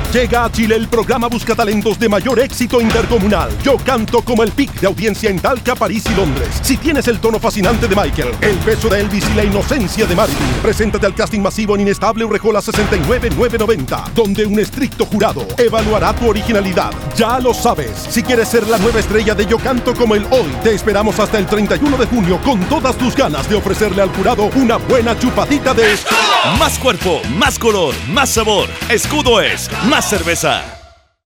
Llega a Chile el programa Buscatalentos de mayor éxito intercomunal. Yo canto como el pic de audiencia en Talca, París y Londres. Si tienes el tono fascinante de Michael, el beso de Elvis y la inocencia de Marilyn, preséntate al casting masivo en Inestable Urrejola 69990, donde un estricto jurado evaluará tu originalidad. Ya lo sabes, si quieres ser la nueva estrella de Yo canto como el hoy, te esperamos hasta el 31 de junio con todas tus ganas de ofrecerle al jurado una buena chupadita de... Más cuerpo, más color, más sabor. Escudo es más cerveza.